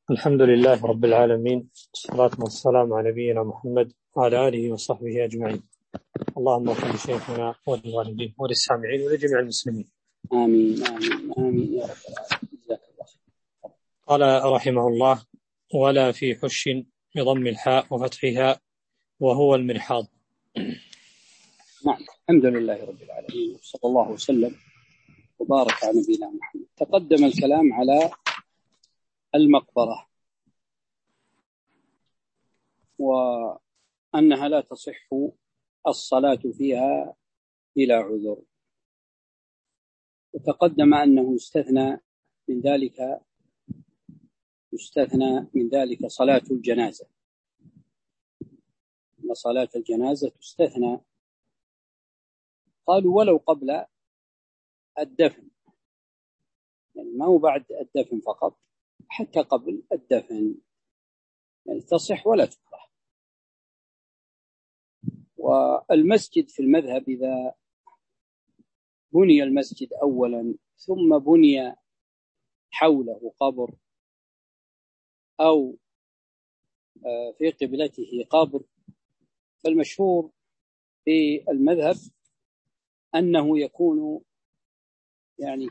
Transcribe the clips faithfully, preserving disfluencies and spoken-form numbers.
الحمد لله رب العالمين، والصلاة والسلام على نبينا محمد وعلى آله وصحبه أجمعين. اللهم اغفر لشيخنا وللوالدين وللسامعين ولجميع المسلمين. آمين آمين آمين يا رب العالمين. قال رحمه الله: ولا في حش بضم الحاء وفتحها وهو المرحاض. نعم، الحمد لله رب العالمين، صلى الله وسلم وبارك على نبينا محمد. تقدم الكلام على المقبرة وأنها لا تصح الصلاة فيها بلا عذر، وتقدم أنه يستثنى من ذلك يستثنى من ذلك صلاة الجنازة، أن صلاة الجنازة تستثنى. قالوا ولو قبل الدفن، يعني ما هو بعد الدفن فقط، حتى قبل الدفن يعني تصح ولا تكره. والمسجد في المذهب إذا بني المسجد أولا ثم بني حوله قبر أو في قبلته قبر، فالمشهور في المذهب أنه يكون يعني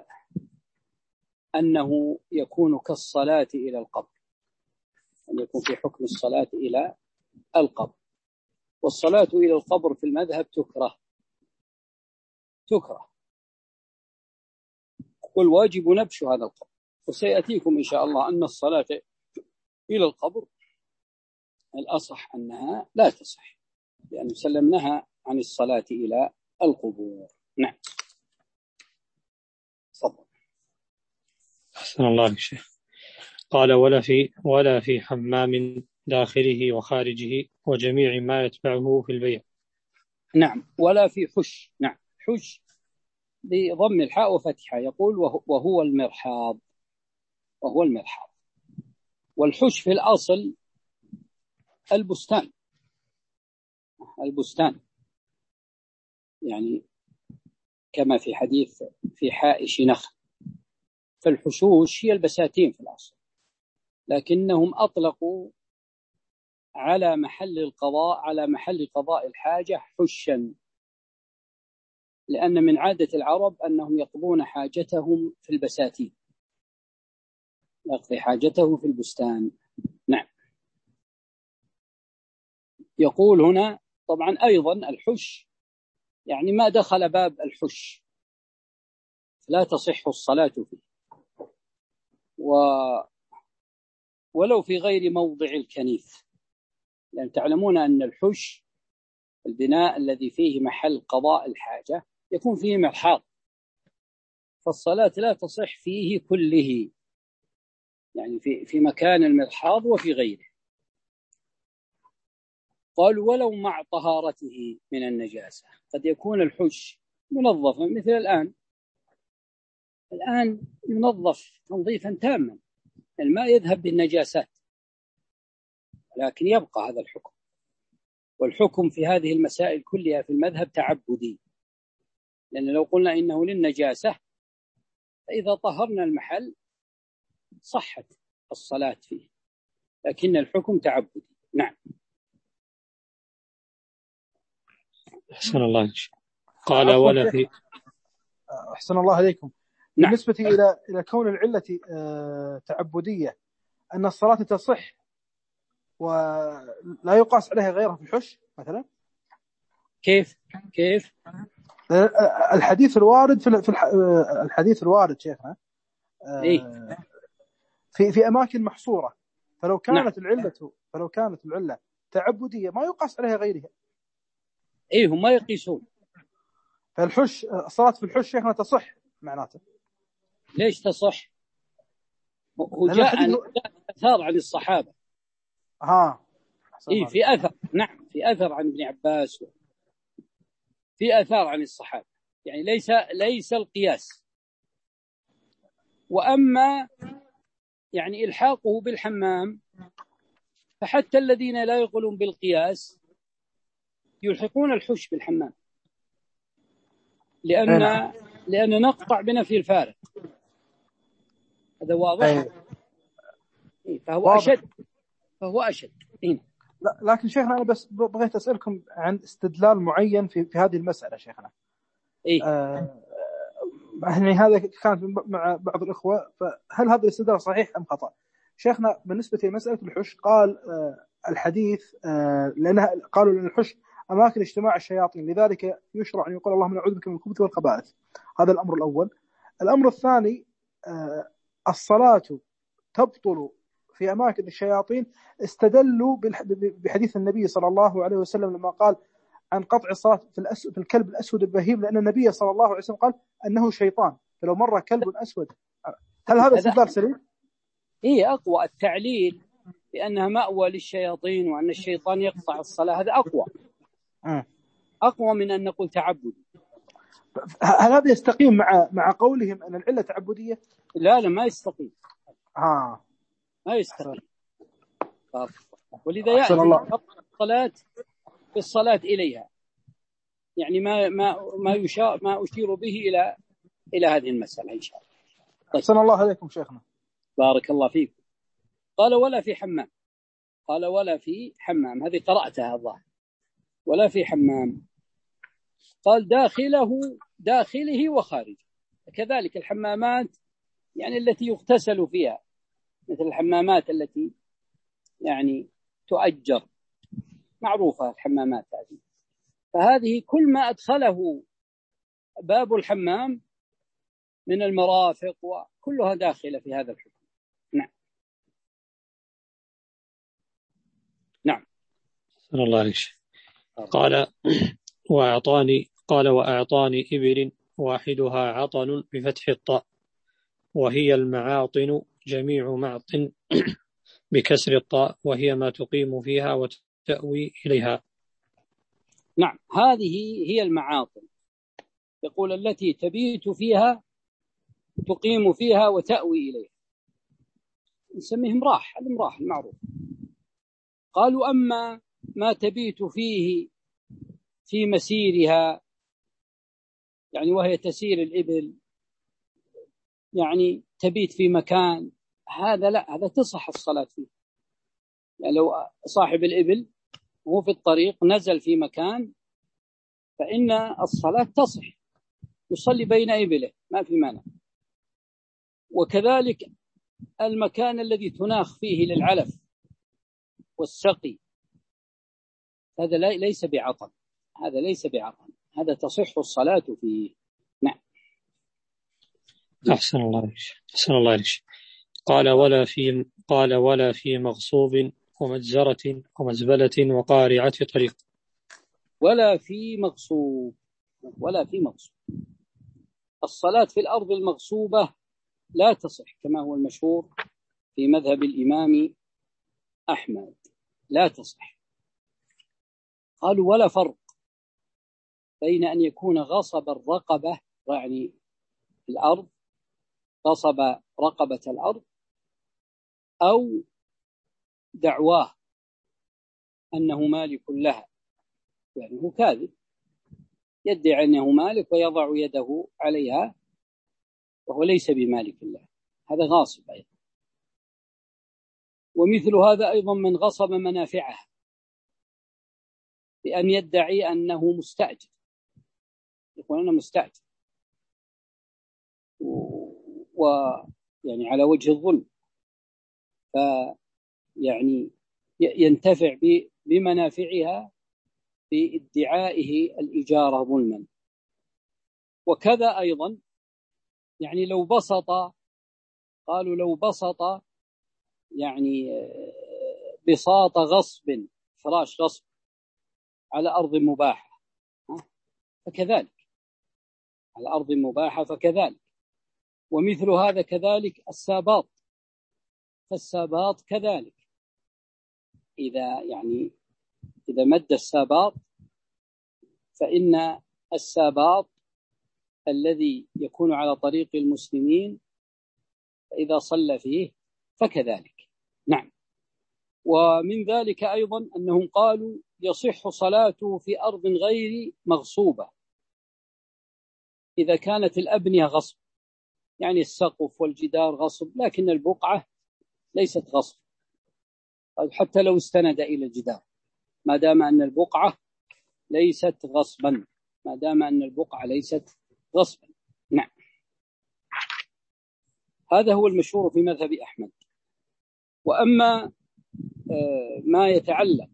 كأنه يكون كالصلاة إلى القبر، أن يكون في حكم الصلاة إلى القبر. والصلاة إلى القبر في المذهب تكره تكره والواجب نبش هذا القبر. وسيأتيكم إن شاء الله أن الصلاة إلى القبر الأصح أنها لا تصح، لأن سلمناها عن الصلاة إلى القبور. نعم، تفضل. أحسن الله شيخ. قال: ولا في ولا في حمام داخله وخارجه وجميع ما يتبعه في البيع. نعم، ولا في حش. نعم، حش بضم الحاء وفتحها. يقول وهو المرحاض وهو المرحاض والحش في الأصل البستان البستان يعني كما في حديث في حائش نخل، فالحشوش هي البساتين في الأصل، لكنهم أطلقوا على محل القضاء على محل قضاء الحاجة حشا، لأن من عادة العرب أنهم يقضون حاجتهم في البساتين، يقضي حاجته في البستان. نعم. يقول هنا طبعا أيضا الحش يعني ما دخل باب الحش لا تصح الصلاة فيه، و ولو في غير موضع الكنيف، لأن تعلمون أن الحش البناء الذي فيه محل قضاء الحاجة يكون فيه مرحاض، فالصلاة لا تصح فيه كله، يعني في في مكان المرحاض وفي غيره. قال ولو مع طهارته من النجاسة، قد يكون الحش منظفا مثل الآن الآن ينظف تنظيفا تاما، الماء يذهب بالنجاسات، لكن يبقى هذا الحكم. والحكم في هذه المسائل كلها في المذهب تعبدي، لأن لو قلنا إنه للنجاسة فإذا طهرنا المحل صحت الصلاة فيه، لكن الحكم تعبدي. نعم. أحسن الله. قال ولا في أحسن الله عليكم. نعم. بالنسبة إلى إلى كون العلة تعبدية، أن الصلاة تصح ولا يقاس عليها غيرها في الحش مثلا، كيف كيف الحديث الوارد في الحديث الوارد شيخنا إيه؟ في في أماكن محصورة، فلو كانت نعم. العلة فلو كانت العلة تعبدية ما يقاس عليها غيرها. إيه، هم ما يقيسون. فالحش الصلاة في الحش شيخنا تصح معناته. ليش تصح؟ وجاء أثار عن الصحابة. ها إيه، في أثر. نعم، في أثر عن ابن عباس، في أثار عن الصحابة، يعني ليس ليس القياس. وأما يعني إلحاقه بالحمام فحتى الذين لا يقولون بالقياس يلحقون الحش بالحمام، لأن أيه. لأن نقطع بنفي الفارق. هذا واضح. أيه. فهو واضح. أشد فهو أشد إيه؟ لا لكن شيخنا أنا بس بغيت أسألكم عن استدلال معين في, في هذه المسألة شيخنا. إيه؟ آه يعني هذا كان مع بعض الأخوة، فهل هذا الاستدلال صحيح أم خطأ؟ شيخنا بالنسبة لمسألة الحش قال آه الحديث آه لأنها قالوا لأن الحش أماكن اجتماع الشياطين، لذلك يشرع أن يقول اللهم نعوذ بك من الخبث والخبائث. هذا الأمر الأول. الأمر الثاني آه الصلاة تبطل في أماكن الشياطين، استدلوا بحديث النبي صلى الله عليه وسلم لما قال عن قطع الصلاة في, في الكلب الأسود البهيم، لأن النبي صلى الله عليه وسلم قال أنه شيطان، فلو مر كلب أسود. هل هذا استدلال سليم؟ إيه أقوى التعليل بأنها مأوى للشياطين وأن الشيطان يقطع الصلاة، هذا أقوى م. أقوى من أن نقول تعبد. هل هذا يستقيم مع مع قولهم أن العلة تعبدية؟ لا لا ما يستقيم. آه. ما يستقيم. ولذا يأتي الصلاة بالصلاة إليها، يعني ما ما ما يشار ما أشير به إلى إلى هذه المسألة إن شاء الله. طيب. أحسن الله عليكم شيخنا. بارك الله فيك. قال ولا في حمام. قال ولا في حمام، هذه قرأتها الظاهر. ولا في حمام. قال داخله داخله وخارجه. كذلك الحمامات يعني التي يغتسل فيها، مثل الحمامات التي يعني تؤجر، معروفة الحمامات هذه. فهذه كل ما أدخله باب الحمام من المرافق وكلها داخلة في هذا الحكم. نعم نعم. صلى الله عليه وسلم. قال وأعطاني قال وأعطاني إبل واحدها عطن بفتح الطاء، وهي المعاطن جميع معطن بكسر الطاء، وهي ما تقيم فيها وتأوي إليها. نعم هذه هي المعاطن، يقول التي تبيت فيها تقيم فيها وتأوي إليها، نسميهم راح، المراح المعروف. قالوا أما ما تبيت فيه في مسيرها، يعني وهي تسير الإبل، يعني تبيت في مكان، هذا لا، هذا تصح الصلاة فيه. يعني لو صاحب الإبل وهو في الطريق نزل في مكان فإن الصلاة تصح، يصلي بين إبله ما في مانع. وكذلك المكان الذي تناخ فيه للعلف والسقي، هذا ليس بعطن، هذا ليس بعطن، هذا تصح الصلاة فيه. نعم. أحسن الله عليك. أحسن الله عليك. قال ولا في قال ولا في مغصوب ومجزرة ومزبلة وقارعة طريق. ولا في مغصوب، ولا في مغصوب. الصلاة في الأرض المغصوبة لا تصح كما هو المشهور في مذهب الإمام أحمد، لا تصح. قالوا ولا فرق بين أن يكون غصب الرقبة، يعني الأرض، غصب رقبة الأرض، أو دعواه أنه مالك لها، يعني هو كاذب يدعي أنه مالك ويضع يده عليها وهو ليس بمالك الله، هذا غاصب أيضا. ومثل هذا أيضا من غصب منافعها بأن يدعي أنه مستأجر، يقول أنا مستأجر، ويعني على وجه الظلم، فيعني ينتفع بمنافعها بادعائه الإجارة ظلما. وكذا أيضا يعني لو بسط، قالوا لو بسط يعني بساط غصب، فراش غصب على أرض مباحة فكذلك، على أرض مباحة فكذلك. ومثل هذا كذلك الساباط، فالساباط كذلك إذا يعني إذا مد الساباط، فإن الساباط الذي يكون على طريق المسلمين فإذا صلى فيه فكذلك. نعم. ومن ذلك أيضا أنهم قالوا يصح صلاته في أرض غير مغصوبة إذا كانت الأبنية غصب، يعني السقف والجدار غصب، لكن البقعة ليست غصب، حتى لو استند إلى الجدار، ما دام أن البقعة ليست غصبا، ما دام أن البقعة ليست غصبا. نعم، هذا هو المشهور في مذهب أحمد. وأما ما يتعلق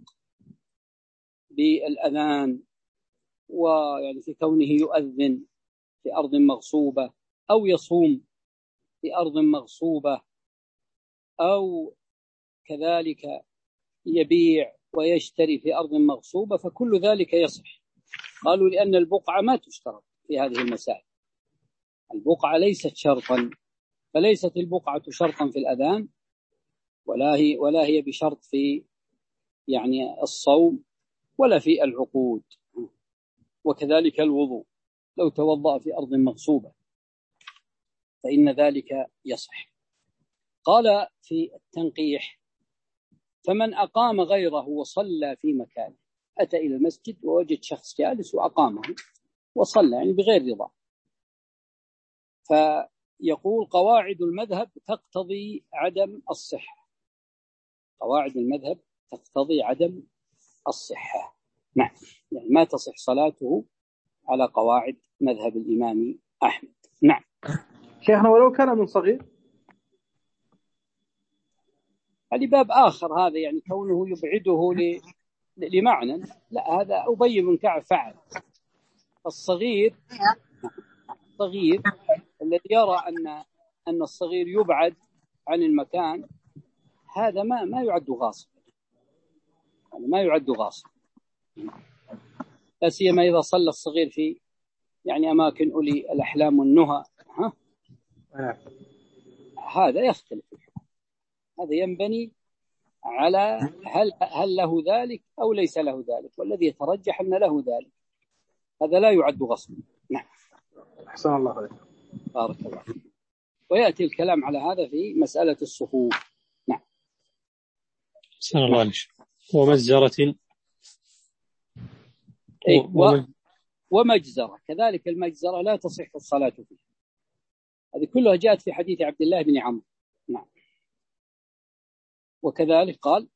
بالأذان ويعني في كونه يؤذن في أرض مغصوبة، أو يصوم في أرض مغصوبة، أو كذلك يبيع ويشتري في أرض مغصوبة، فكل ذلك يصح. قالوا لأن البقعة ما تشترط في هذه المسائل، البقعة ليست شرطا، فليست البقعة شرطا في الأذان، ولا هي ولا هي بشرط في يعني الصوم ولا في العقود. وكذلك الوضوء، لو توضأ في أرض مغصوبة فإن ذلك يصح. قال في التنقيح: فمن أقام غيره وصلى في مكانه، أتى إلى المسجد ووجد شخص جالس وأقامه وصلى يعني بغير رضا، فيقول قواعد المذهب تقتضي عدم الصحة، قواعد المذهب تقتضي عدم الصحة. نعم، يعني ما تصح صلاته على قواعد مذهب الإمام أحمد. نعم. شيخنا ولو كان من صغير، هذا باب آخر، هذا يعني كونه يبعده ل... لمعنى، لا، هذا أبي بن كعب فعل. الصغير الصغير الذي يرى أن أن الصغير يبعد عن المكان، هذا ما ما يعد غاصب، يعني ما يعد غاصب، لا سيما إذا صلى الصغير في يعني أماكن أولي الأحلام والنهى، ها؟ هذا يختلف، هذا ينبني على هل هل له ذلك أو ليس له ذلك، والذي يترجح أن له ذلك، هذا لا يعد غصبا. نعم. أحسن الله عليك. بارك الله فيك. ويأتي الكلام على هذا في مسألة الصفوف. نعم. أحسن الله عليك. ومجزرة أي و... ومجزرة كذلك، المجزرة لا تصح الصلاة فيها، هذه كلها جاءت في حديث عبد الله بن عمرو. نعم. وكذلك قال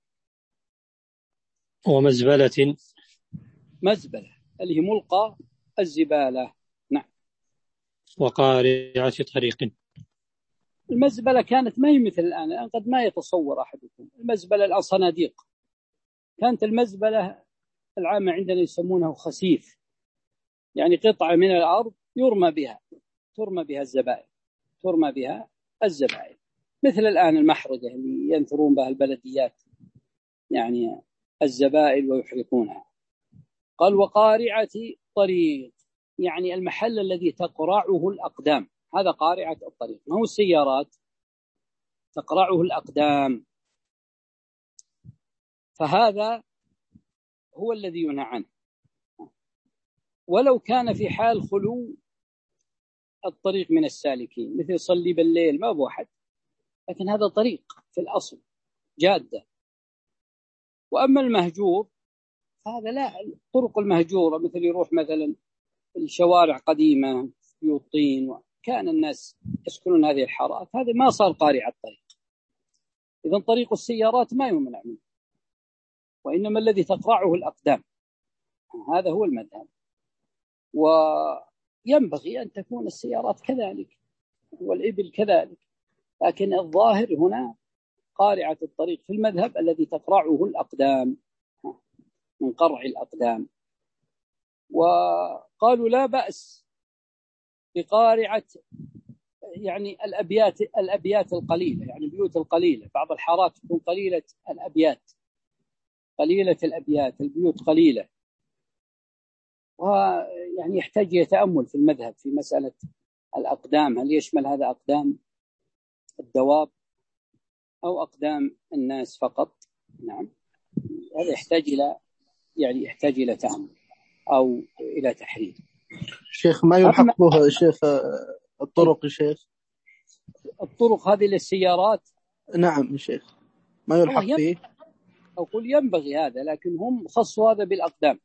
ومزبلة، مزبلة اللي هي ملقى الزبالة. نعم. وقارعة طريق، المزبلة كانت ما هي مثل الآن، الآن قد ما يتصور أحدكم المزبلة الآن صناديق، كانت المزبلة العامة عندنا يسمونه خسيف، يعني قطعة من الأرض يرمى بها ترمى بها الزبائن ترمى بها الزبائن مثل الآن المحرقة اللي ينثرون بها البلديات يعني الزبائن ويحرقونها. قال وقارعة طريق، يعني المحل الذي تقرعه الأقدام، هذا قارعة الطريق، ما هو السيارات، تقرعه الأقدام، فهذا هو الذي ينهى عنه. ولو كان في حال خلو الطريق من السالكين، مثل يصلي بالليل ما هو أحد، لكن هذا طريق في الأصل جادة. وأما المهجور هذا لا، الطرق المهجورة مثل يروح مثلا الشوارع قديمة بيوت طين وكان الناس يسكنون هذه الحارات، هذا ما صار قارع الطريق. إذن طريق السيارات ما يمنع منه، وإنما الذي تقرعه الأقدام، هذا هو المذهب. وينبغي أن تكون السيارات كذلك والإبل كذلك، لكن الظاهر هنا قارعة الطريق في المذهب الذي تقرعه الأقدام، من قرع الأقدام. وقالوا لا بأس بقارعة يعني الأبيات الأبيات القليلة، يعني البيوت القليلة، بعض الحارات تكون قليلة الأبيات قليلة الأبيات البيوت قليلة، ويعني يحتاج يتأمل في المذهب في مسألة الأقدام، هل يشمل هذا أقدام الدواب أو أقدام الناس فقط. نعم، هذا يحتاج إلى يعني يحتاج إلى تأمل أو إلى تحرير. شيخ ما يلحق به شيخ الطرق شيخ، الطرق هذه للسيارات. نعم شيخ، ما يلحق فيه، أقول ينبغي هذا، لكن هم خصوا هذا بالأقدام،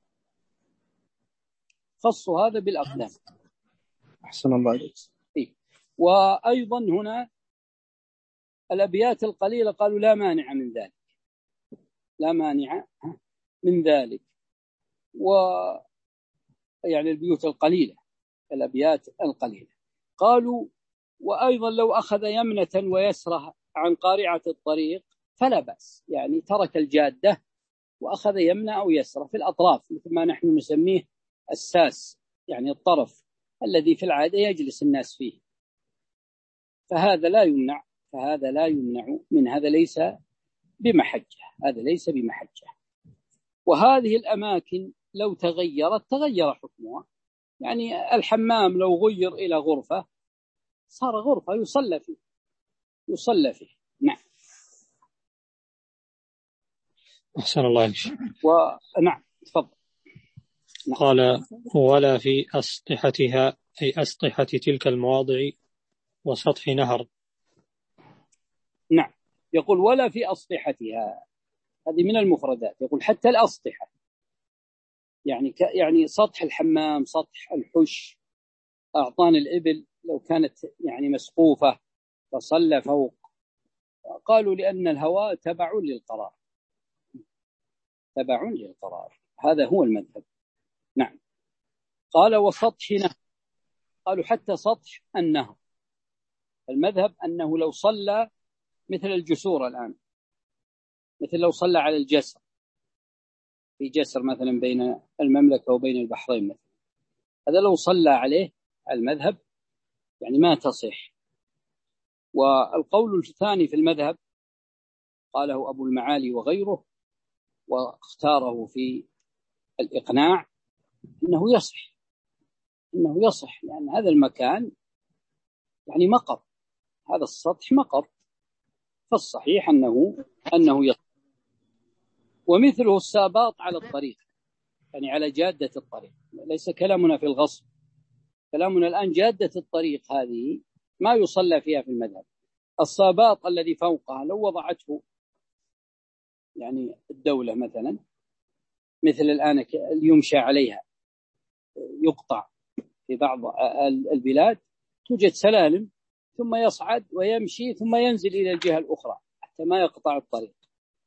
خصوا هذا بالأقدام. أحسن الله عليك. وأيضا هنا الأبيات القليلة قالوا لا مانع من ذلك، لا مانع من ذلك. و يعني البيوت القليلة، الأبيات القليلة. قالوا وأيضا لو أخذ يمنة ويسرة عن قارعة الطريق فلا بأس، يعني ترك الجادة وأخذ يمنة أو يسرة في الأطراف، مثل ما نحن نسميه الساس، يعني الطرف الذي في العادة يجلس الناس فيه، فهذا لا يمنع، فهذا لا يمنع من هذا، ليس بمحجة، هذا ليس بمحجة. وهذه الأماكن لو تغيرت تغير حكمها، يعني الحمام لو غير إلى غرفة صار غرفة يصلى فيه، يصلى فيه. نعم. أحسن الله إليك. ونعم تفضل. نعم. قال ولا في أسطحتها، أي أسطحة تلك المواضع وسطح نهر. نعم. يقول ولا في أسطحتها، هذه من المفردات. يقول حتى الأسطحة، يعني ك يعني سطح الحمام، سطح الحش، أعطان الإبل لو كانت يعني مسقوفة فصلى فوق. قالوا لأن الهواء تبع للقرار، تبع للقرار، هذا هو المذهب. نعم. قال وسطح نهر، قالوا حتى سطح النهر. المذهب أنه لو صلى مثل الجسور الآن، مثل لو صلى على الجسر، في جسر مثلا بين المملكة وبين البحرين مثلا، هذا لو صلى عليه المذهب يعني ما تصح. والقول الثاني في المذهب قاله أبو المعالي وغيره واختاره في الإقناع إنه يصح، إنه يصح، لأن هذا المكان يعني مقر، هذا السطح مقر، فالصحيح أنه أنه يصح. ومثله الساباط على الطريق، يعني على جادة الطريق، ليس كلامنا في الغصب، كلامنا الآن جادة الطريق هذه ما يصلى فيها في المذهب. الساباط الذي فوقها لو وضعته يعني الدولة مثلا، مثل الآن يمشى عليها، يقطع في بعض البلاد توجد سلالم ثم يصعد ويمشي ثم ينزل إلى الجهة الأخرى حتى ما يقطع الطريق.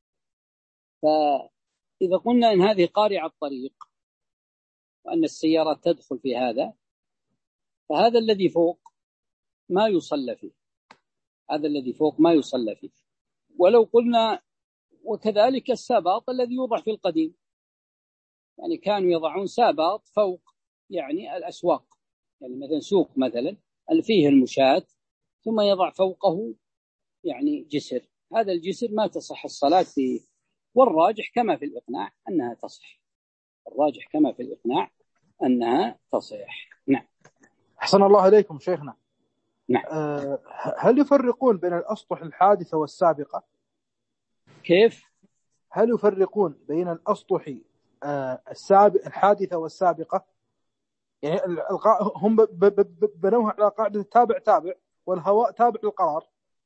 فإذا قلنا إن هذه قارعة الطريق وأن السيارات تدخل في هذا، فهذا الذي فوق ما يصلى فيه، هذا الذي فوق ما يصلى فيه. ولو قلنا وكذلك الساباط الذي يوضع في القديم، يعني كانوا يضعون ساباط فوق يعني الأسواق، يعني مثلا سوق مثلا فيه المشاة ثم يضع فوقه يعني جسر، هذا الجسر ما تصح الصلاة فيه. والراجح كما في الإقناع أنها تصح، الراجح كما في الإقناع أنها تصح. نعم. أحسن الله عليكم شيخنا. نعم. أه هل يفرقون بين الأسطح الحادثة والسابقة؟ كيف؟ هل يفرقون بين الأسطح أه السابق الحادثة والسابقة؟ يعني هم بنوها على قاعدة تابع تابع والهواء تابع للقرار،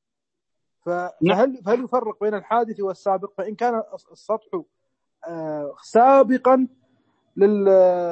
فهل فهل يفرق بين الحادث والسابق؟ فإن كان السطح أه سابقا لل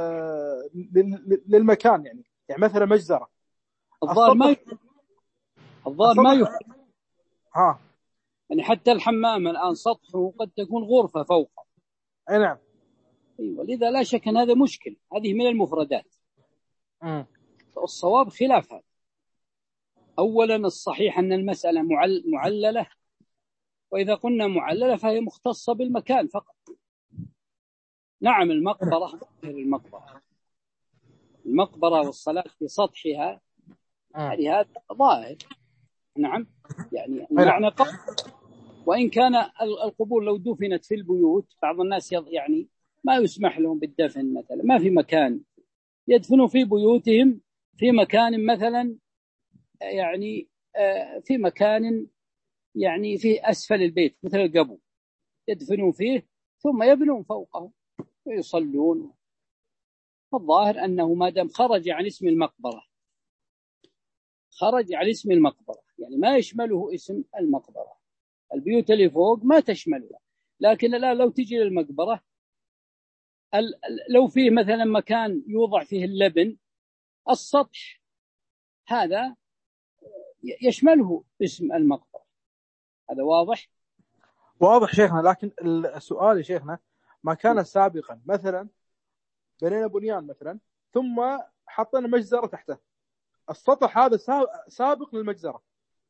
للمكان، يعني يعني مثلا مجزرة، الظاهر ما الظاهر ما يفرق. ها يعني حتى الحمام الآن سطحه قد تكون غرفة فوقه. أي نعم. أيوة، لذا لا شك أن هذا مشكل، هذه من المفردات. م. الصواب خلاف هذا. أولا الصحيح أن المسألة معل... معللة، وإذا قلنا معللة فهي مختصة بالمكان فقط. نعم المقبرة غير المقبرة، المقبرة والصلاة في سطحها يعني هذا ظاهر. نعم، يعني المعنى قبر. وإن كان القبور لو دفنت في البيوت، بعض الناس يعني ما يسمح لهم بالدفن مثلا، ما في مكان يدفنوا في بيوتهم، في مكان مثلا يعني في مكان يعني في أسفل البيت مثل القبو يدفنوا فيه ثم يبنون فوقه ويصلون. الظاهر أنه ما دام خرج عن اسم المقبرة، خرج عن اسم المقبرة يعني ما يشمله اسم المقبرة، البيوت اللي فوق ما تشملها. لكن الآن لو تجي للمقبرة، لو فيه مثلا مكان يوضع فيه اللبن، السطح هذا يشمله اسم المقبرة، هذا واضح؟ واضح شيخنا، لكن السؤال يا شيخنا ما كان سابقا مثلا بنينا بنيان مثلا ثم حطينا مجزرة تحته، السطح هذا سابق للمجزرة.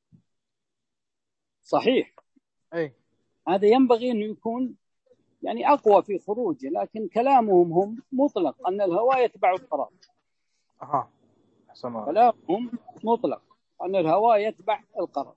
صحيح. أي هذا ينبغي أنه يكون يعني أقوى في خروجه، لكن كلامهم هم مطلق أن الهواء يتبع القرار. أها أحسن الله. كلامهم مطلق أن الهواء يتبع القرار.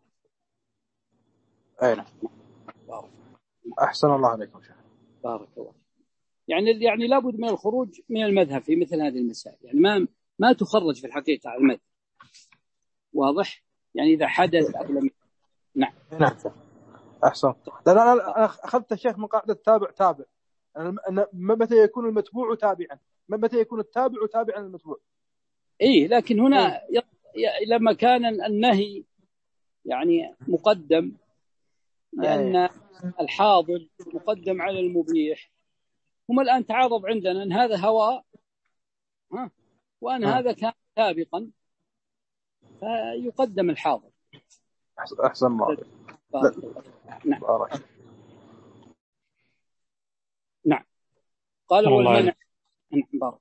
أي أحسن الله عليكم شيخ. بارك الله. يعني يعني لابد من الخروج من المذهب في مثل هذه المسائل، يعني ما ما تخرج في الحقيقة على المذهب. واضح؟ يعني إذا حدث أو لم. نعم نعم أحسن. لا لا لا أخذت الشيخ من قاعدة تابع تابع، أن متى يكون المتبوع تابعا، متى يكون التابع تابعا للمتبوع. إيه، لكن هنا إيه؟ لما كان النهي يعني مقدم لأن أيه. الحاضر مقدم على المبيح، هم الآن تعارض عندنا أن هذا هواء ها وأن ها. هذا كان سابقا، فيقدم الحاضر. أحسن الله. نعم نعم. قال والمنع. بارك.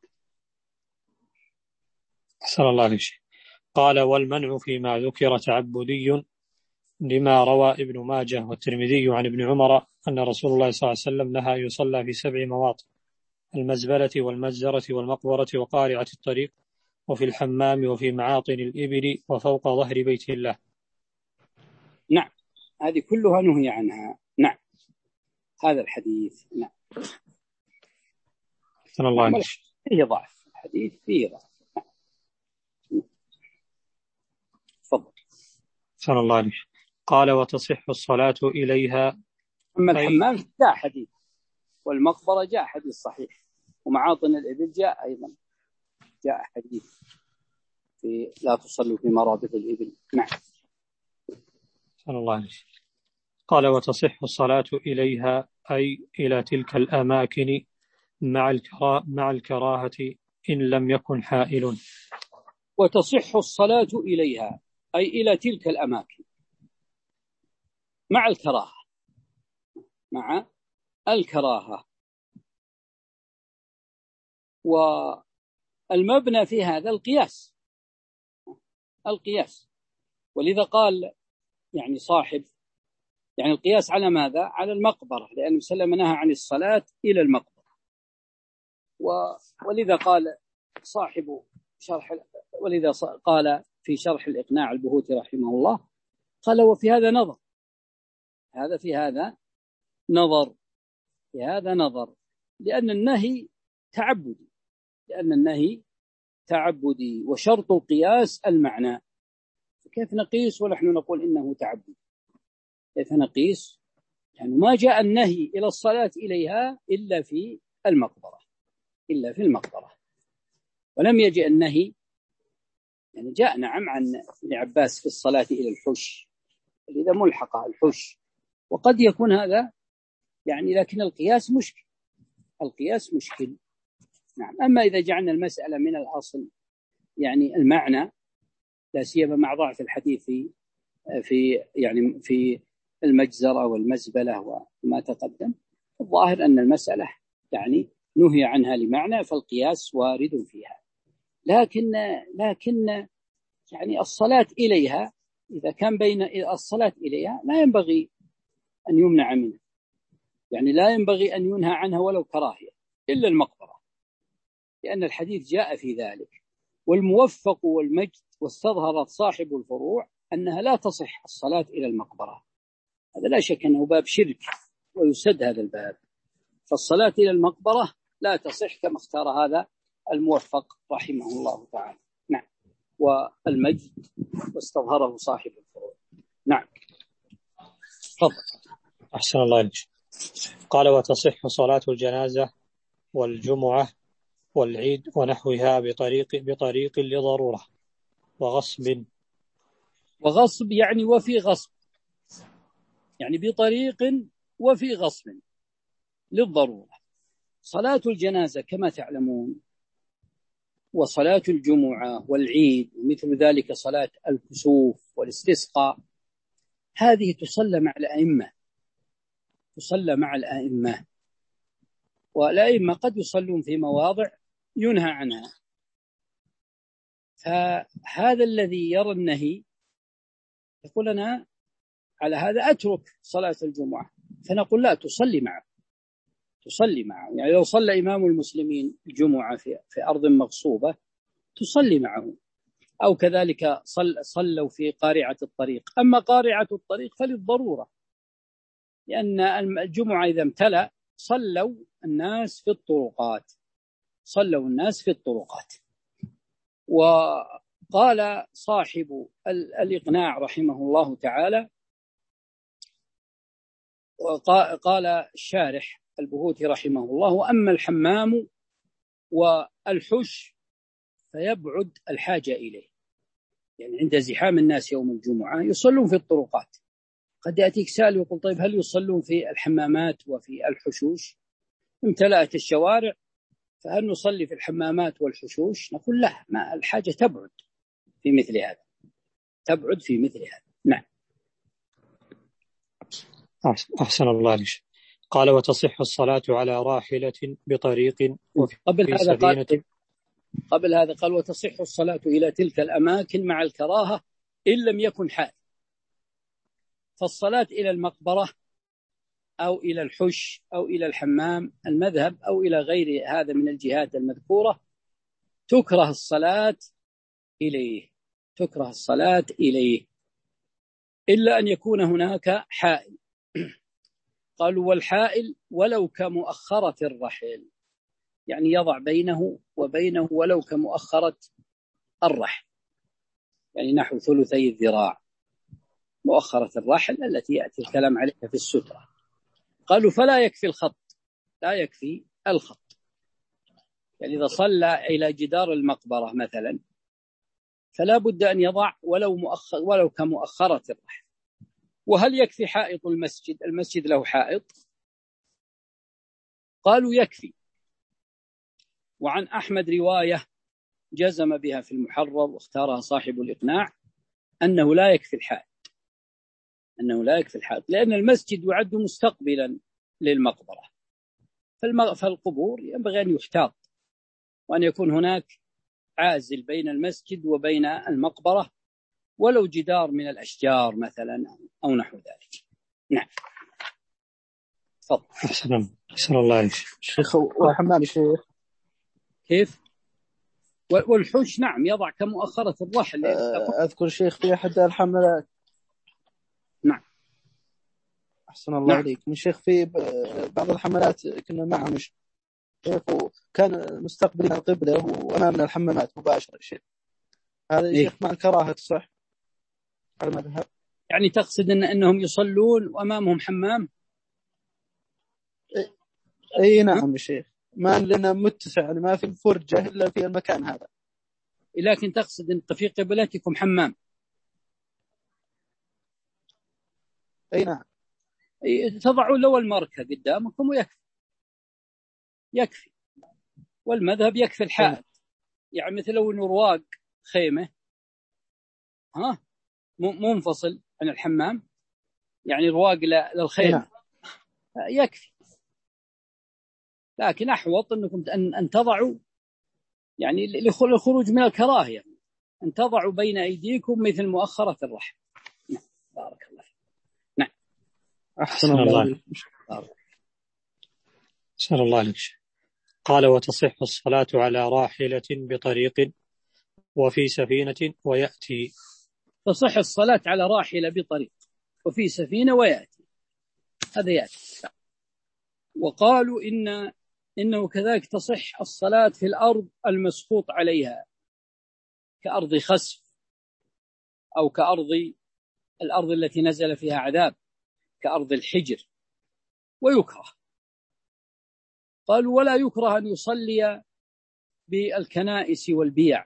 أحسن الله عليك. قال والمنع فيما ذكر تعبدي لما روى ابن ماجه والترمذي عن ابن عمر أن رسول الله صلى الله عليه وسلم نهى يصلى في سبع مواطن: المزبلة والمجزرة والمقبرة وقارعة الطريق وفي الحمام وفي معاطن الإبل وفوق ظهر بيت الله. نعم، هذه كلها نهي عنها. نعم، هذا الحديث. نعم. أحسن الله عليك. فيه ضعف الحديث، فيه ضعف. تفضل. أحسن الله عليك. قال وتصح الصلاة إليها. أما الحمام جاء حديث، والمقبرة جاء حديث صحيح، ومعاطن الإبل جاء أيضا جاء حديث في لا تصلوا في مرابط الإبل. نعم. أحسن الله عليك. قال وتصح الصلاة إليها أي إلى تلك الأماكن مع الكرا مع الكراهة إن لم يكن حائل. وتصح الصلاة إليها أي إلى تلك الأماكن مع الكراهة، مع الكراهة. والمبنى في هذا القياس، القياس. ولذا قال يعني صاحب يعني القياس على ماذا؟ على المقبرة، لأن وسلم نهى عن الصلاة إلى المقبرة. ولذا قال صاحب شرح ولذا قال في شرح الإقناع البهوتي رحمه الله، قال وفي هذا نظر، هذا في هذا نظر في هذا نظر لأن النهي تعبدي، لأن النهي تعبدي وشرط القياس المعنى. كيف نقيس ونحن نقول إنه تعبدي؟ كيف نقيس؟ يعني ما جاء النهي إلى الصلاة إليها إلا في المقبرة، إلا في المقبرة، ولم يجئ النهي يعني جاء نعم عن ابن عباس في الصلاة إلى الحش، إذا ملحقة الحش، وقد يكون هذا يعني، لكن القياس مشكل، القياس مشكل. نعم. أما إذا جعلنا المسألة من الأصل يعني المعنى، لا سيما مع ضعف الحديث في في يعني في المجزرة والمزبلة وما تقدم، الظاهر أن المسألة يعني نهي عنها لمعنى، فالقياس وارد فيها. لكن لكن يعني الصلاة إليها إذا كان بين الصلاة إليها لا ينبغي أن يمنع منها، يعني لا ينبغي أن ينهى عنها ولو كراهية إلا المقبرة، لأن الحديث جاء في ذلك. والموفق والمجد واستظهرت صاحب الفروع أنها لا تصح الصلاة إلى المقبرة، هذا لا شك أنه باب شرك ويسد هذا الباب، فالصلاة إلى المقبرة لا تصح كما اختار هذا الموفق رحمه الله تعالى. نعم. والمجد واستظهره صاحب الفروع. نعم. تفضل. أحسن الله عليك. قال وتصح صلاة الجنازة والجمعة والعيد ونحوها بطريق بطريق لضرورة وغصب. وغصب يعني وفي غصب، يعني بطريق وفي غصب للضرورة. صلاة الجنازة كما تعلمون وصلاة الجمعة والعيد ومثل ذلك صلاة الكسوف والاستسقاء، هذه تصلى مع الأئمة، تصلى مع الأئمة، والأئمة قد يصلون في مواضع ينهى عنها. فهذا الذي يرى النهي يقول أنا على هذا أترك صلاة الجمعة، فنقول لا، تصلي معه، تصلي معه. يعني لو صلى إمام المسلمين الجمعة في, في أرض مغصوبة تصلي معه، أو كذلك صل صلوا في قارعة الطريق. أما قارعة الطريق فللضرورة، لأن الجمعة إذا امتلأ صلوا الناس في الطرقات، صلوا الناس في الطرقات. وقال صاحب الإقناع رحمه الله تعالى، وقال الشارح البهوتي رحمه الله: وأما الحمام والحش فيبعد الحاجة إليه. يعني عند زحام الناس يوم الجمعة يصلون في الطرقات. قد يأتيك سائل ويقول: طيب هل يصلون في الحمامات وفي الحشوش؟ امتلأت الشوارع، فهل نصلي في الحمامات والحشوش؟ نقول لا، ما الحاجة تبعد في مثل هذا، تبعد في مثل هذا. نعم. أحسن الله عليك. قال: وتصح الصلاة على راحلة بطريق وفي قبل هذا سفينة. قال قبل هذا قال: وتصح الصلاة إلى تلك الأماكن مع الكراهة إن لم يكن حال. فالصلاة إلى المقبرة أو إلى الحش أو إلى الحمام المذهب أو إلى غير هذا من الجهات المذكورة تكره الصلاة إليه، تكره الصلاة إليه إلا أن يكون هناك حائل. قالوا: والحائل ولو كمؤخرة الرحل، يعني يضع بينه وبينه ولو كمؤخرة الرحل، يعني نحو ثلثي الذراع، مؤخرة الرحل التي يأتي الكلام عليها في السترة. قالوا: فلا يكفي الخط، لا يكفي الخط. يعني إذا صلى إلى جدار المقبرة مثلا فلا بد أن يضع ولو, مؤخر ولو كمؤخرة الرحل. وهل يكفي حائط المسجد؟ المسجد له حائط؟ قالوا: يكفي. وعن أحمد رواية جزم بها في المحرر واختارها صاحب الإقناع أنه لا يكفي الحائط، أنه لا يكفي الحائط، لأن المسجد يعد مستقبلا للمقبرة، فالقبور ينبغي أن يحتاط وأن يكون هناك عازل بين المسجد وبين المقبرة، ولو جدار من الأشجار مثلا أو نحو ذلك. نعم. تفضل. أحسن الله عليك. شيخ والحمام شيخ كيف؟ والحوش نعم يضع كمؤخرة الرحل. أذكر شيخ في أحد الحملات. نعم. أحسن الله نعم. عليك. من شيخ في بعض الحملات كنا معهم شيخ، كان مستقبلين القبلة وأمامنا الحمامات مباشرة شيخ. هذا إيه؟ شيخ مع الكراهة صح على المذهب؟ يعني تقصد إن أنهم يصلون وأمامهم حمام؟ أي نعم شيخ، ما لنا متسع، ما في فرجة إلا في المكان هذا. لكن تقصد أن في قبلتكم حمام؟ أي نعم. تضعوا لو المركة قدامكم ويكفي، يكفي. والمذهب يكفي الحائط، يعني مثل لو نرواق خيمة ها منفصل عن الحمام، يعني رواق للخيمة يكفي. لكن أحوط أنكم أن تضعوا، يعني للخروج من الكراهية، أن تضعوا بين أيديكم مثل مؤخرة الرحل. نعم. بارك الله فيك. نعم. أحسن الله. أحسن الله عليك. قال: وتصح الصلاة على راحلة بطريق وفي سفينة ويأتي. تصح الصلاة على راحلة بطريق وفي سفينة ويأتي، هذا يأتي. وقالوا إن إنه كذلك تصح الصلاة في الأرض المسقوط عليها، كأرض خسف أو كأرض الأرض التي نزل فيها عذاب، كأرض الحجر، ويكره. قالوا: ولا يكره أن يصلي بالكنائس والبيع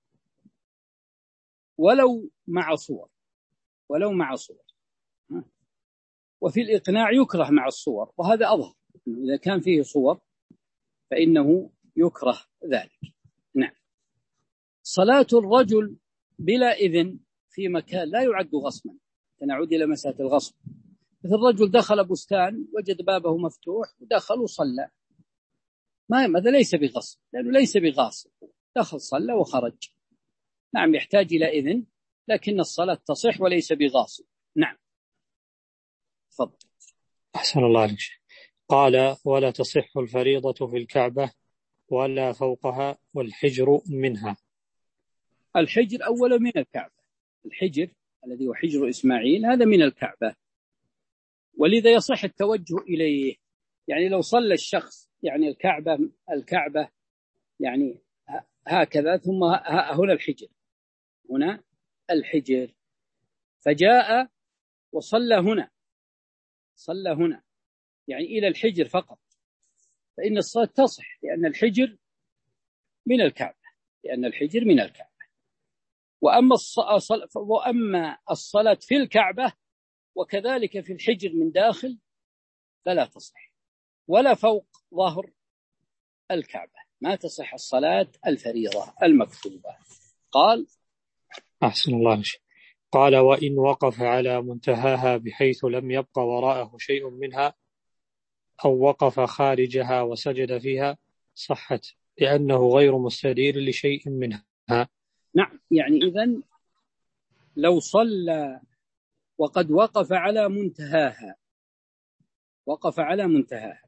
ولو مع صور، ولو مع صور. وفي الإقناع يكره مع الصور، وهذا أظهر، إذا كان فيه صور فإنه يكره ذلك. نعم. صلاة الرجل بلا إذن في مكان لا يعد غصما، نعود إلى مسألة الغصب. مثل الرجل دخل بستان وجد بابه مفتوح ودخل وصلى، ما هذا ليس بغصب لأنه ليس بغاصب، دخل صلى وخرج. نعم يحتاج إلى إذن، لكن الصلاة تصح وليس بغاصب. نعم تفضل. أحسن الله عليك. قال ولا تصح الفريضة في الكعبة ولا فوقها والحجر منها. الحجر أولا من الكعبة، الحجر الذي هو حجر إسماعيل هذا من الكعبة، ولذا يصح التوجه إليه. يعني لو صلى الشخص يعني الكعبة الكعبة يعني هكذا ثم هنا الحجر، هنا الحجر، فجاء وصلى هنا، صلى هنا يعني إلى الحجر فقط، فإن الصلاة تصح لأن الحجر من الكعبة، لأن الحجر من الكعبة. وأما الصلاة, وأما الصلاة في الكعبة وكذلك في الحجر من داخل فلا تصح، ولا فوق ظهر الكعبة ما تصح الصلاة الفريضة المكتوبة. قال أحسن الله عليك. قال وإن وقف على منتهاها بحيث لم يبق وراءه شيء منها أو وقف خارجها وسجد فيها صحت لأنه غير مستدير لشيء منها. نعم يعني إذن لو صلى وقد وقف على منتهاها، وقف على منتهاها،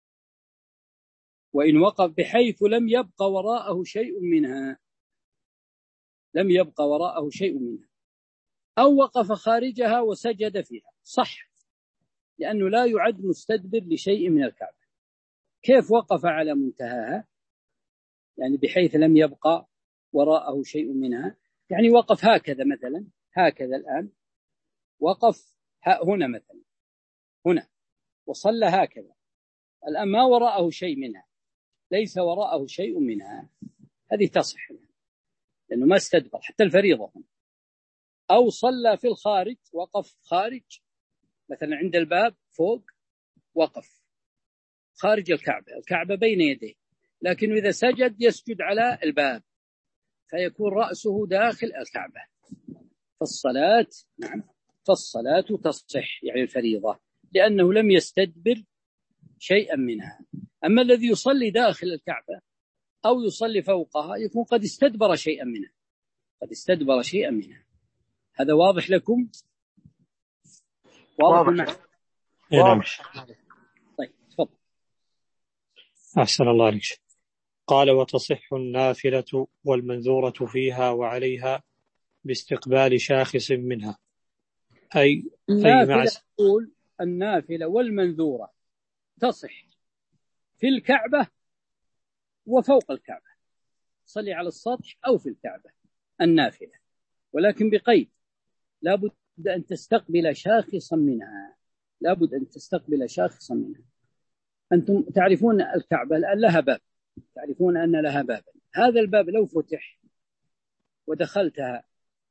وإن وقف بحيث لم يبق وراءه شيء منها، لم يبق وراءه شيء منها أو وقف خارجها وسجد فيها صح، لأنه لا يعد مستدبر لشيء من الكعبة. كيف وقف على منتهاها؟ يعني بحيث لم يبق وراءه شيء منها، يعني وقف هكذا مثلا، هكذا الآن وقف هنا مثلا هنا وصلى هكذا، الآن ما وراءه شيء منها، ليس وراءه شيء منها، هذه تصح لأنه ما استدبر حتى الفريضة. أو صلى في الخارج، وقف خارج مثلا عند الباب فوق، وقف خارج الكعبة، الكعبة بين يديه، لكن إذا سجد يسجد على الباب فيكون رأسه داخل الكعبة، فالصلاة نعم فالصلاة تصح يعني الفريضة لأنه لم يستدبر شيئا منها. أما الذي يصلي داخل الكعبة أو يصلي فوقها يكون قد استدبر شيئا منها، قد استدبر شيئا منها. هذا واضح لكم؟ واضح, واضح. واضح. طيب تفضل. أحسن الله عليك. قال وتصح النافلة والمنذورة فيها وعليها باستقبال شاخص منها، أي النافلة تقول النافلة والمنذورة تصح في الكعبة وفوق الكعبة، صلي على السطح أو في الكعبة النافلة، ولكن بقيد لابد أن تستقبل شاخصا منها، لابد أن تستقبل شاخصا منها. أنتم تعرفون الكعبة الآن لها باب، تعرفون أن لها بابا، هذا الباب لو فتح ودخلتها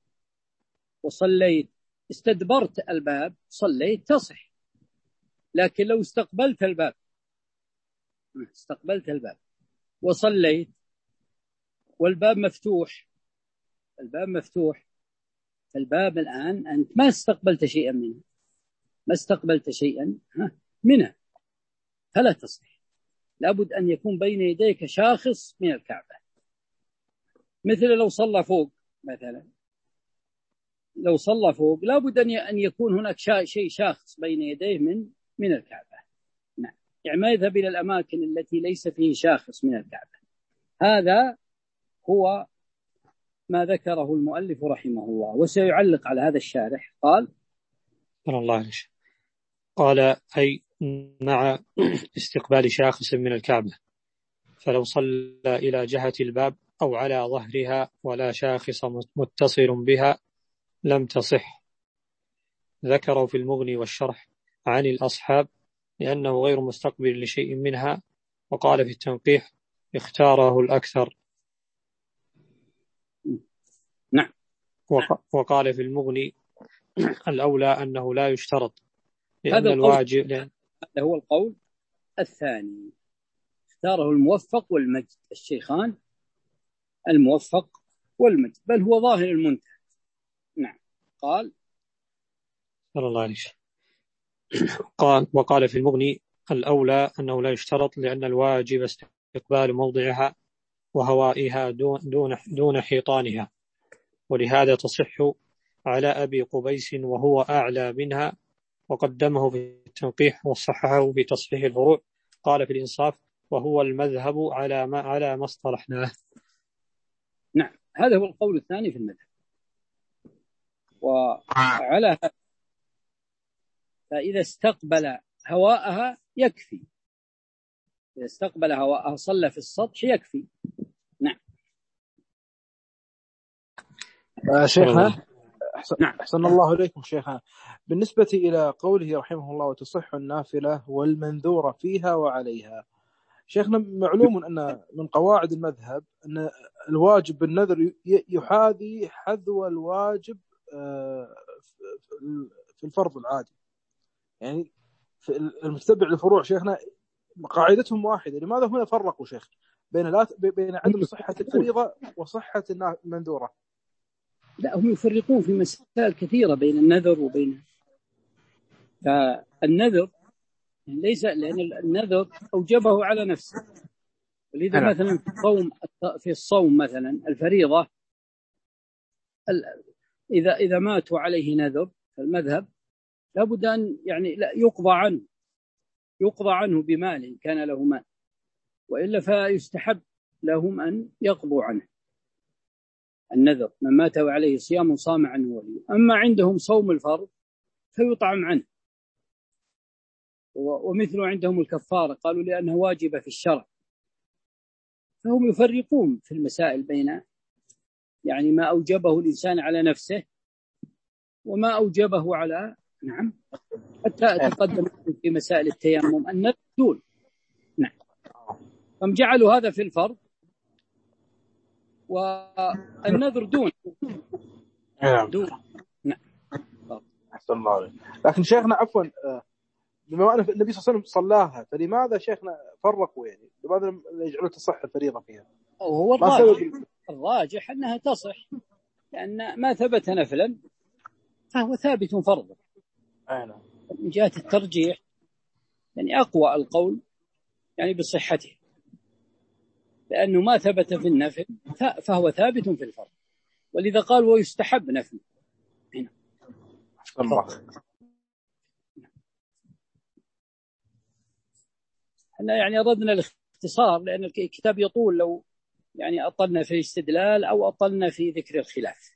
وصليت استدبرت الباب صليت تصح، لكن لو استقبلت الباب استقبلت الباب وصليت والباب مفتوح، الباب مفتوح، فالباب الآن أنت ما استقبلت شيئا منه، ما استقبلت شيئا منه فلا تصح، لابد أن يكون بين يديك شاخص من الكعبة. مثل لو صلى فوق مثلا، لو صلى فوق لابد أن يكون هناك شيء شاخص بين يديه من من الكعبة. نعم يعني ما يذهب إلى الأماكن التي ليس فيه شاخص من الكعبة. هذا هو ما ذكره المؤلف رحمه الله، وسيعلق على هذا الشارح. قال الله عليه. قال أي مع استقبال شاخص من الكعبة، فلو صلى إلى جهة الباب أو على ظهرها ولا شاخص متصل بها لم تصح. ذكروا في المغني والشرح عن الأصحاب لأنه غير مستقبل لشيء منها، وقال في التنقيح اختاره الأكثر. نعم. وقال في المغني الأولى أنه لا يشترط لأن هذا الواجب لأن... هذا هو القول الثاني، اختاره الموفق والمجد الشيخان، الموفق والمجد، بل هو ظاهر المنتهى. نعم. قال صلى الله عليه وسلم. قال وقال في المغني الأولى أنه لا يشترط لأن الواجب استقبال موضعها وهوائها دون, دون, دون حيطانها، ولهذا تصح على أبي قبيس وهو أعلى منها، وقدمه في التنقيح وصححه في تصحيح الفروع. قال في الإنصاف وهو المذهب على ما على ما اصطلحناه. نعم، هذا هو القول الثاني في المذهب. وعلى فإذا استقبل هواءها يكفي، إذا استقبل هواءها صلى في السطح يكفي. نعم. آه شيخنا أحسن, نعم. أحسن الله إليكم شيخنا. بالنسبة إلى قوله رحمه الله وتصح النافلة والمنذورة فيها وعليها، شيخنا معلوم أن من قواعد المذهب أن الواجب بالنذر يحاذي حذو الواجب في الفرض العادي، يعني في المتبع للفروع شيخنا قاعدتهم واحدة. لماذا هنا فرقوا شيخ بين لا بين عدم صحة الفريضة وصحة المنذورة؟ لا، هم يفرقون في مسائل كثيرة بين النذر وبين فالنذر ليس، لأن النذر أوجبه على نفسه. ولذا مثلا في الصوم في الصوم مثلا الفريضة إذا إذا ماتوا عليه نذر المذهب لابد أن يعني لا يقضى عنه يقضى عنه بمال كان له مال، وإلا فيستحب لهم أن يقضوا عنه النذر. من مات عليه صيام صام عنه ولي. أما عندهم صوم الفرض فيطعم عنه، ومثل عندهم الكفارة قالوا لأنها واجبة في الشرع. فهم يفرقون في المسائل بين يعني ما أوجبه الإنسان على نفسه وما أوجبه على نعم حتى تقدم في مسائل التيمم النذر دون. نعم، هم جعلوا هذا في الفرض والنذر دون دون. نعم. أحسن الله عليك. لكن شيخنا عفوا، بما أن النبي صلى الله عليه وسلم صلاها، فلماذا شيخنا فرقوا؟ يعني لماذا يجعلوا تصح الفريضة فيها؟ هو الراجح الراجح أنها تصح، لأن ما ثبت نفلا فهو ثابت فرضا. أنا من جهة الترجيح يعني أقوى القول يعني بصحته، لأنه ما ثبت في النفل فهو ثابت في الفرض، ولذا قال ويستحب نفل هنا. احنا يعني أردنا الاختصار لأن الكتاب يطول لو يعني أطلنا في الاستدلال أو أطلنا في ذكر الخلاف.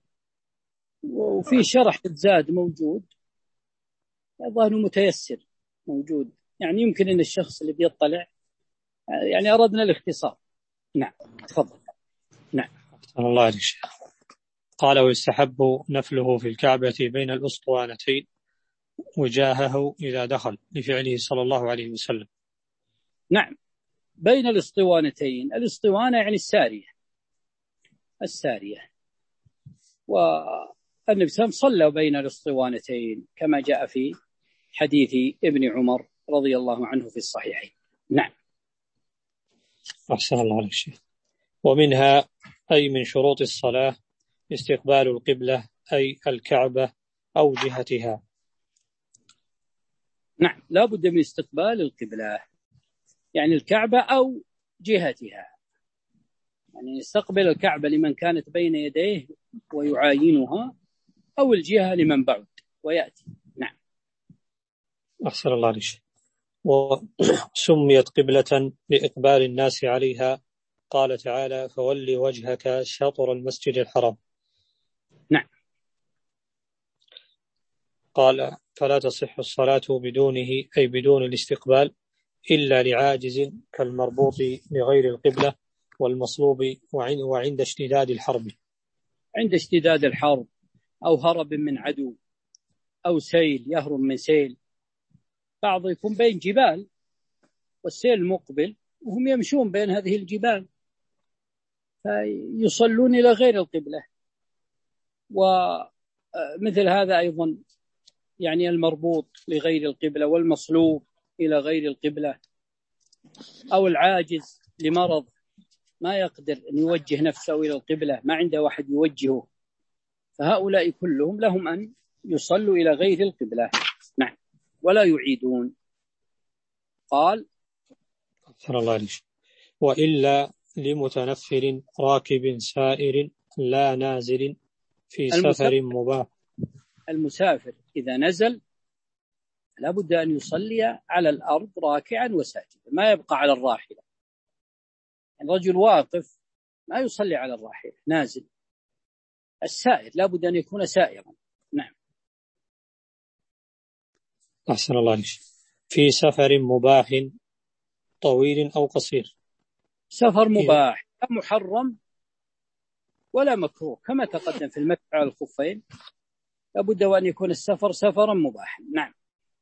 وفي شرح الزاد موجود، الظاهر متيسر موجود، يعني يمكن أن الشخص اللي بيطلع يعني أردنا الاختصار. نعم تفضل. نعم. الله عليك. قال ويستحب نفله في الكعبة بين الأسطوانتين وجاهه إذا دخل، لفعله صلى الله عليه وسلم. نعم، بين الاسطوانتين. الاسطوانة يعني السارية السارية والنبي صلى الله عليه وسلم صلى بين الاسطوانتين كما جاء في حديث ابن عمر رضي الله عنه في الصحيحين. نعم. أحسن الله عليك شيخ. ومنها أي من شروط الصلاة استقبال القبلة، أي الكعبة أو جهتها. نعم، لا بد من استقبال القبلة، يعني الكعبة أو جهتها، يعني يستقبل الكعبة لمن كانت بين يديه ويعاينها، أو الجهة لمن بعد ويأتي. نعم. أحسن الله عليك. وسميت قبلة لإقبال الناس عليها، قال تعالى فولي وجهك شطر المسجد الحرام. نعم. قال فلا تصح الصلاة بدونه، أي بدون الاستقبال، إلا لعاجز كالمربوط لغير القبلة والمصلوب وعند اشتداد الحرب. عند اشتداد الحرب أو هرب من عدو أو سيل يهرب من سيل. بعض يكون بين جبال والسيل مقبل وهم يمشون بين هذه الجبال فيصلون إلى غير القبلة. ومثل هذا أيضا يعني المربوط لغير القبلة والمصلوب إلى غير القبلة، أو العاجز لمرض ما يقدر أن يوجه نفسه إلى القبلة، ما عنده واحد يوجهه، فهؤلاء كلهم لهم أن يصلوا إلى غير القبلة. نعم. ولا يعيدون. قال أكثر الله عليك. وإلا لمتنفر راكب سائر لا نازل في سفر مباح. المسافر إذا نزل لا بد أن يصلي على الأرض راكعا وساجدا، ما يبقى على الراحلة. الرجل واقف ما يصلي على الراحلة، نازل. السائر لا بد أن يكون سائرا. نعم. أحسن الله عليك. في سفر مباح طويل أو قصير. سفر مباح لا محرم ولا مكروه، كما تقدم في المسح على الخفين، لابد وأن يكون السفر سفرا مباحا. نعم.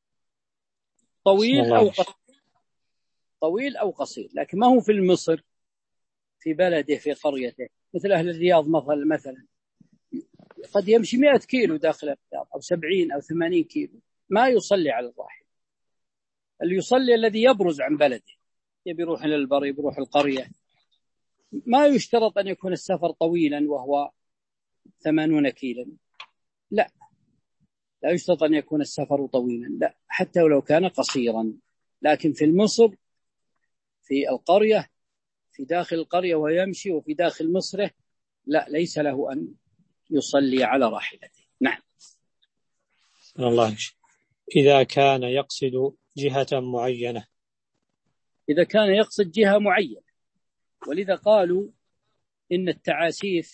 طويل أو قصير، طويل أو قصير، لكن ما هو في مصر في بلده في قريته، مثل أهل الرياض مثلا مثلا قد يمشي مئة كيلو داخل الرياض أو سبعين أو ثمانين كيلو، ما يصلي على الراحل. اللي يصلي الذي يبرز عن بلده، يبي يروح إلى البر، يبي يروح القرية. ما يشترط أن يكون السفر طويلا وهو ثمانون كيلا، لا، لا يشترط أن يكون السفر طويلا، لا، حتى ولو كان قصيرا. لكن في مصر في القرية، في داخل القرية ويمشي، وفي داخل مصره لا، ليس له أن يصلي على راحلته. نعم. الله. إذا كان يقصد جهة معينة. إذا كان يقصد جهة معينة، ولذا قالوا إن التعاسيف،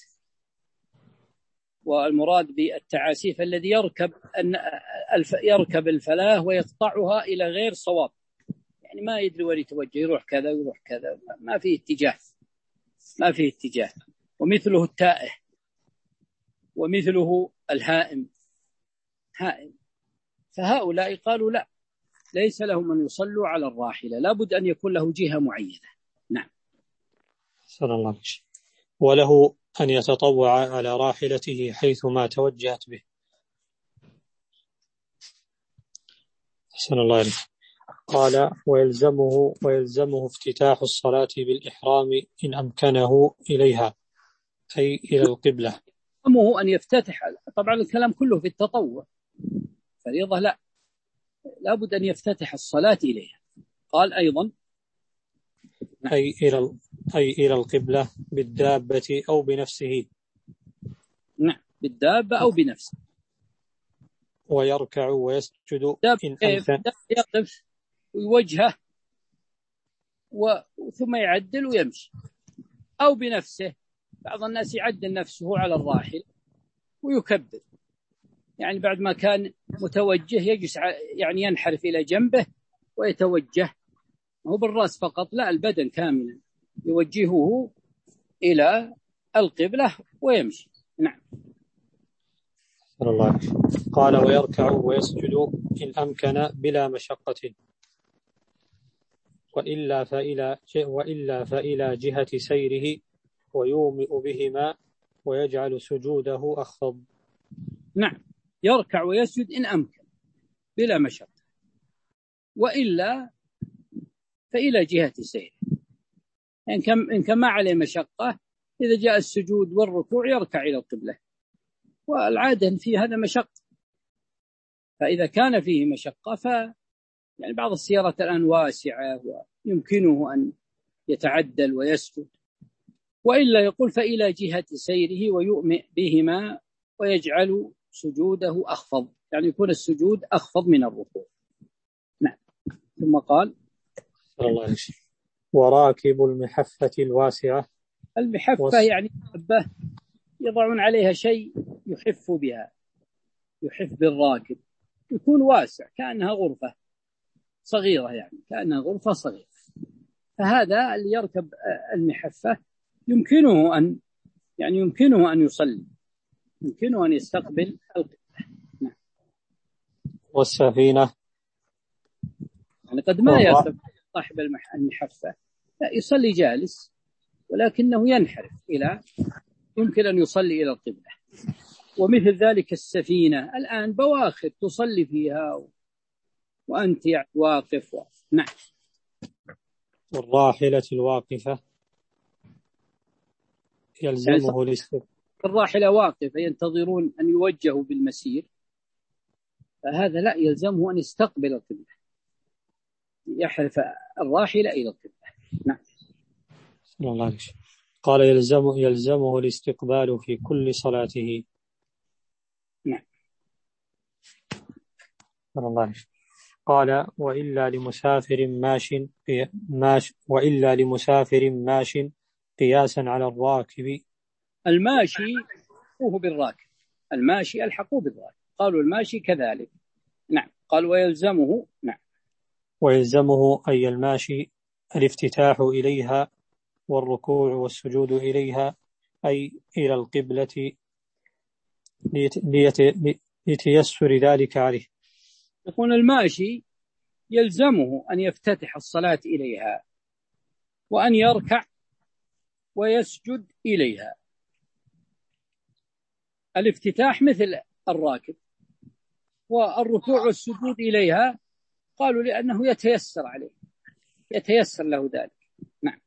والمراد بالتعاسيف الذي يركب أن يركب الفلاة ويقطعها إلى غير صواب، يعني ما يدري وين يتوجه، يروح كذا ويروح كذا، ما فيه اتجاه، ما فيه اتجاه. ومثله التائه، ومثله الهائم، هائم. فهؤلاء قالوا لا، ليس لهم أن يصلوا على الراحلة، لابد أن يكون له جهة معينة. نعم. صلى الله عليه وسلم. وله أن يتطوع على راحلته حيث ما توجهت به. صلى الله عليه وسلم. قال ويلزمه ويلزمه افتتاح الصلاة بالإحرام إن أمكنه إليها، أي إلى القبلة. يلزمه أن يفتتح، طبعا الكلام كله في التطوع، فريضة لا، لابد أن يفتتح الصلاة إليها. قال أيضا أي إلى أي إلى القبلة بالدابة أو بنفسه. نعم، بالدابة أو بنفسه. ويركع ويسجد إن أمكن. يقف ويوجهه ثم يعدل ويمشي، أو بنفسه. بعض الناس يعدل نفسه على الراحل ويكبر، يعني بعد ما كان متوجه يجلس، يعني ينحرف إلى جنبه ويتوجه، هو بالرأس فقط، لا، البدن كاملا يوجهه إلى القبلة ويمشي. نعم. الله. قال ويركع ويسجد إن أمكن بلا مشقة، وإلا فإلى وإلا فإلى جهة سيره ويومئ بهما ويجعل سجوده أخفض. نعم، يركع ويسجد إن أمكن بلا مشقة، وإلا فإلى جهة سيره. إن كان إن كان ما عليه مشقة، إذا جاء السجود والركوع يركع إلى القبلة، والعادة في هذا مشقة. فإذا كان فيه مشقة، ف يعني بعض السيارات الآن واسعة ويمكنه أن يتعدل ويسجد، وإلا يقول فإلى جهة سيره ويؤمئ بهما ويجعل سجوده أخفض، يعني يكون السجود أخفض من الركوع. نعم. ثم قال الله عليه. وراكب المحفة الواسعة. المحفة وص... يعني محبة يضعون عليها شيء يحف بها، يحف بالراكب، يكون واسع كأنها غرفة صغيرة، يعني كأنها غرفة صغيرة. فهذا اللي يركب المحفة يمكنه أن يعني يمكنه أن يصلي، يمكنه أن يستقبل القبلة. نعم. والسفينة يعني قد ما يركب صاحب المحفة، لا، يصلي جالس، ولكنه ينحرف إلى يمكن أن يصلي إلى القبلة. ومثل ذلك السفينة الآن بواخر تصلي فيها وأنت يعني واقف و... نعم. والراحلة الواقفة يلزمه الاستقبال. الراحلة واقفة ينتظرون أن يوجهوا بالمسير، فهذا لا يلزمه أن يستقبل القبلة، يحرف الراحلة إلى القبلة. نعم. صلى الله عليه وسلم. قال يلزمه, يلزمه الاستقبال في كل صلاته. نعم. صلى الله عليه وسلم. قال وإلا لمسافر ماش ماش وإلا لمسافر ماش قياسا على الراكب. الماشي هو بالراكب، الماشي الحقوه بالراكب، قالوا الماشي كذلك. نعم. قال ويلزمه. نعم. ويلزمه أي الماشي الافتتاح إليها والركوع والسجود إليها، أي إلى القبلة، ليتيسر ذلك عليه. يقول الماشي يلزمه أن يفتتح الصلاة إليها وأن يركع ويسجد إليها. الافتتاح مثل الراكب، والركوع والسجود إليها قالوا لأنه يتيسر عليه، يتيسر له ذلك. نعم.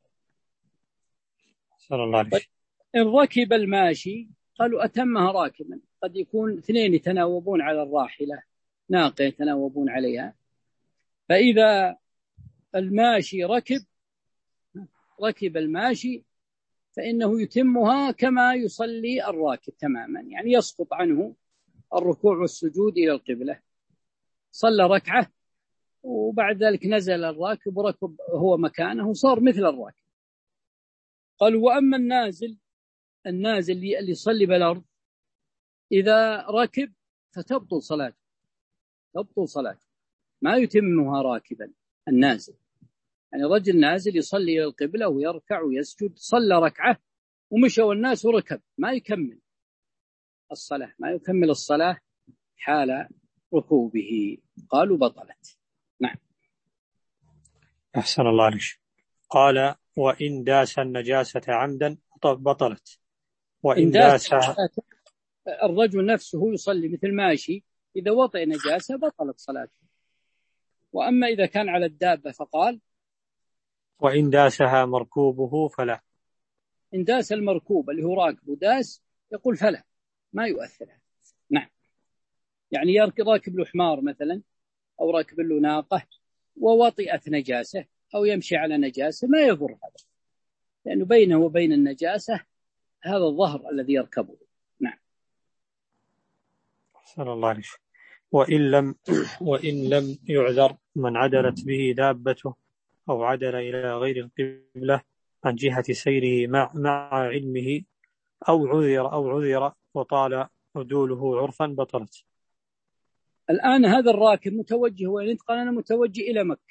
صلى الله عليه وسلم. إن ركب الماشي قالوا أتمها راكبا، قد يكون اثنين يتناوبون على الراحلة، ناقة يتناوبون عليها، فإذا الماشي ركب ركب الماشي فإنه يتمها كما يصلي الراكب تماما، يعني يسقط عنه الركوع والسجود إلى القبلة، صلى ركعة وبعد ذلك نزل الراكب وركب هو مكانه وصار مثل الراكب. قالوا وأما النازل النازل اللي يصلي بالأرض إذا ركب فتبطل صلاته، تبطل صلاته، ما يتمها راكبا. النازل يعني رجل نازل يصلي إلى القبلة ويركع ويسجد، صلى ركعة ومشى والناس وركب، ما يكمل الصلاة، ما يكمل الصلاة حال ركوبه، قالوا بطلت. نعم. أحسن الله عليك. قال وإن داس النجاسة عمدا بطلت. وإن داس الرجل نفسه يصلي مثل ماشي، إذا وطئ نجاسة بطلت صلاته. وأما إذا كان على الدابة فقال وإن داسها مركوبه فلا. إن داس المركوب اللي هو راكب وداس يقول فلا، ما يؤثر. نعم. يعني يركب راكب له حمار مثلا أو راكب له ناقة ووطئت نجاسة أو يمشي على نجاسة ما يضر هذا، لأنه بينه وبين النجاسة هذا الظهر الذي يركبه. نعم. صلى الله عليه وسلم. وإن لم وإن لم يعذر من عدلت به دابته أو عدل إلى غير القبلة عن جهة سيره مع مع علمه أو عذر أو عذر وطال عدوله عرفا بطلت. الآن هذا الراكب متوجه وين؟ قال أنا متوجه إلى مكة،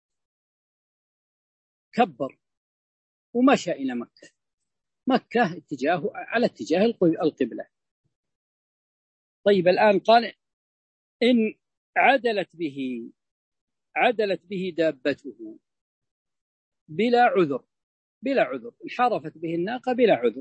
كبر ومشى إلى مكة، مكة اتجاهه على اتجاه القبلة. طيب الآن قال إن عدلت به عدلت به دابته بلا عذر، بلا عذر انحرفت به الناقة بلا عذر،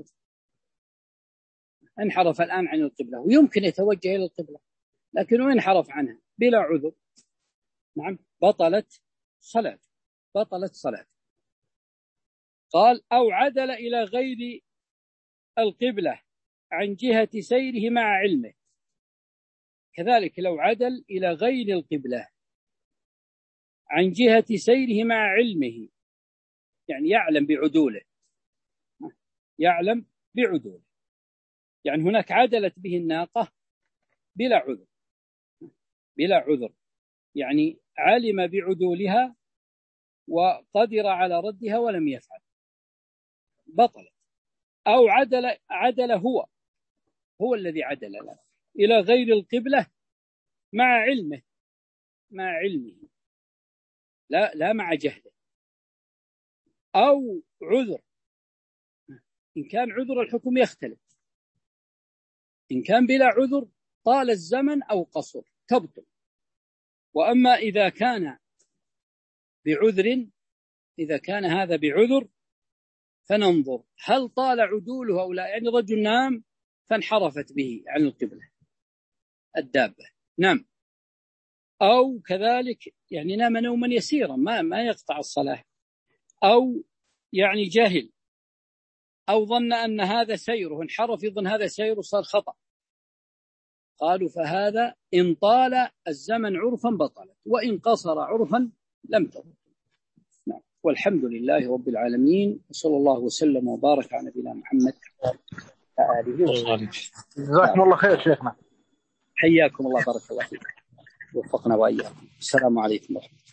انحرف الآن عن القبلة ويمكن يتوجه إلى القبلة لكنه انحرف عنها بلا عذر. نعم. بطلت صلاة، بطلت صلاة. قال أو عدل إلى غير القبلة عن جهة سيره مع علمه، كذلك لو عدل إلى غير القبلة عن جهة سيره مع علمه، يعني يعلم بعدوله، يعلم بعدوله، يعني هناك عدلت به الناقة بلا عذر، بلا عذر يعني علم بعدولها وقدر على ردها ولم يفعل، بطلت. أو عدل عدل هو هو الذي عدل له إلى غير القبلة مع علمه، مع علمه لا لا مع جهله، أو عذر. إن كان عذر الحكم يختلف، إن كان بلا عذر طال الزمن أو قصر تبطل. وأما إذا كان بعذر، إذا كان هذا بعذر فننظر هل طال عدوله أو لا، يعني رجل نام فانحرفت به عن القبلة الدابة، نام، أو كذلك يعني نام نوما يسيرا ما ما يقطع الصلاة، أو يعني جهل أو ظن أن هذا سيره انحرف، يظن هذا سيره صار خطأ قالوا فهذا إن طال الزمن عرفا بطلت، وإن قصر عرفا لم تبطل. نعم. والحمد لله رب العالمين، وصلى الله وسلم وبارك على نبينا محمد وآله وصحبه. جزاكم الله خير شيخنا. حياكم الله، بارك الله فيكم، وفقنا وإياكم. السلام عليكم ورحمة الله.